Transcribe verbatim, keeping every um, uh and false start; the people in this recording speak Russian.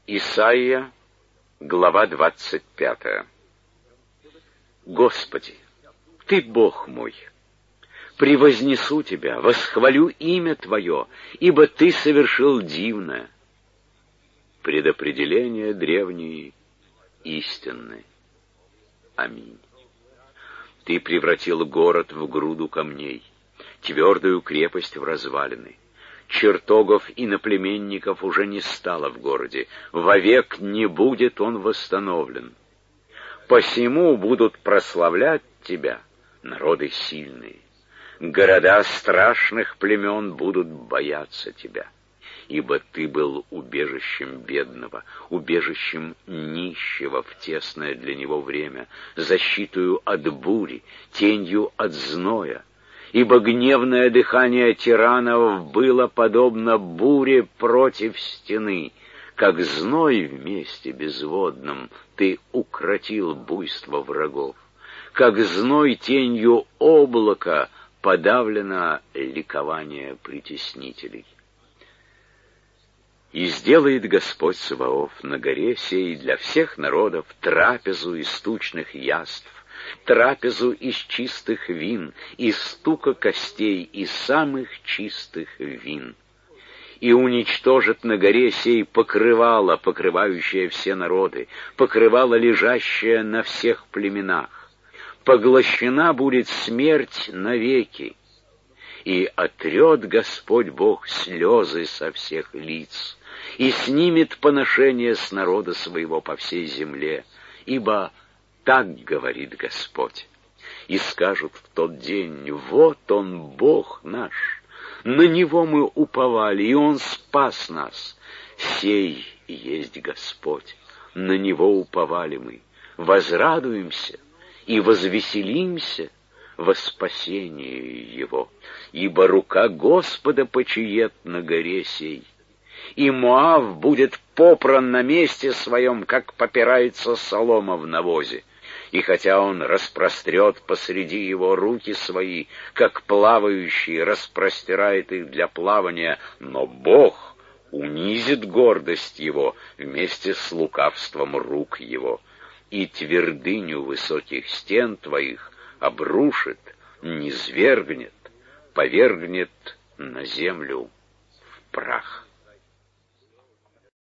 Исайя, глава двадцать пятая. Господи, Ты Бог мой, превознесу Тебя, восхвалю имя Твое, ибо Ты совершил дивное. Предопределения древние истинны. Аминь. Ты превратил город в груду камней, твердую крепость в развалины. Чертогов иноплеменников уже не стало в городе, вовек не будет он восстановлен. Посему будут прославлять Тебя народы сильные, города страшных племен будут бояться Тебя, ибо Ты был убежищем бедного, убежищем нищего в тесное для него время, защитою от бури, тенью от зноя. Ибо гневное дыхание тиранов было подобно буре против стены, как зной в месте безводном Ты укротил буйство врагов, как зной тенью облака подавлено ликование притеснителей. И сделает Господь Саваоф на горе сей для всех народов трапезу из тучных яств, трапезу из чистых вин, из стука костей, из самых чистых вин. И уничтожит на горе сей покрывало, покрывающее все народы, покрывало, лежащее на всех племенах. Поглощена будет смерть навеки, и отрет Господь Бог слезы со всех лиц, и снимет поношение с народа своего по всей земле, ибо так говорит Господь. И скажут в тот день: вот Он, Бог наш, на Него мы уповали, и Он спас нас. Сей есть Господь, на Него уповали мы. Возрадуемся и возвеселимся во спасении Его, ибо рука Господа почиет на горе сей. И Моав будет попран на месте своем, как попирается солома в навозе. И хотя он распрострет посреди его руки свои, как плавающий распростирает их для плавания, но Бог унизит гордость его вместе с лукавством рук его, и твердыню высоких стен твоих обрушит, низвергнет, повергнет на землю в прах.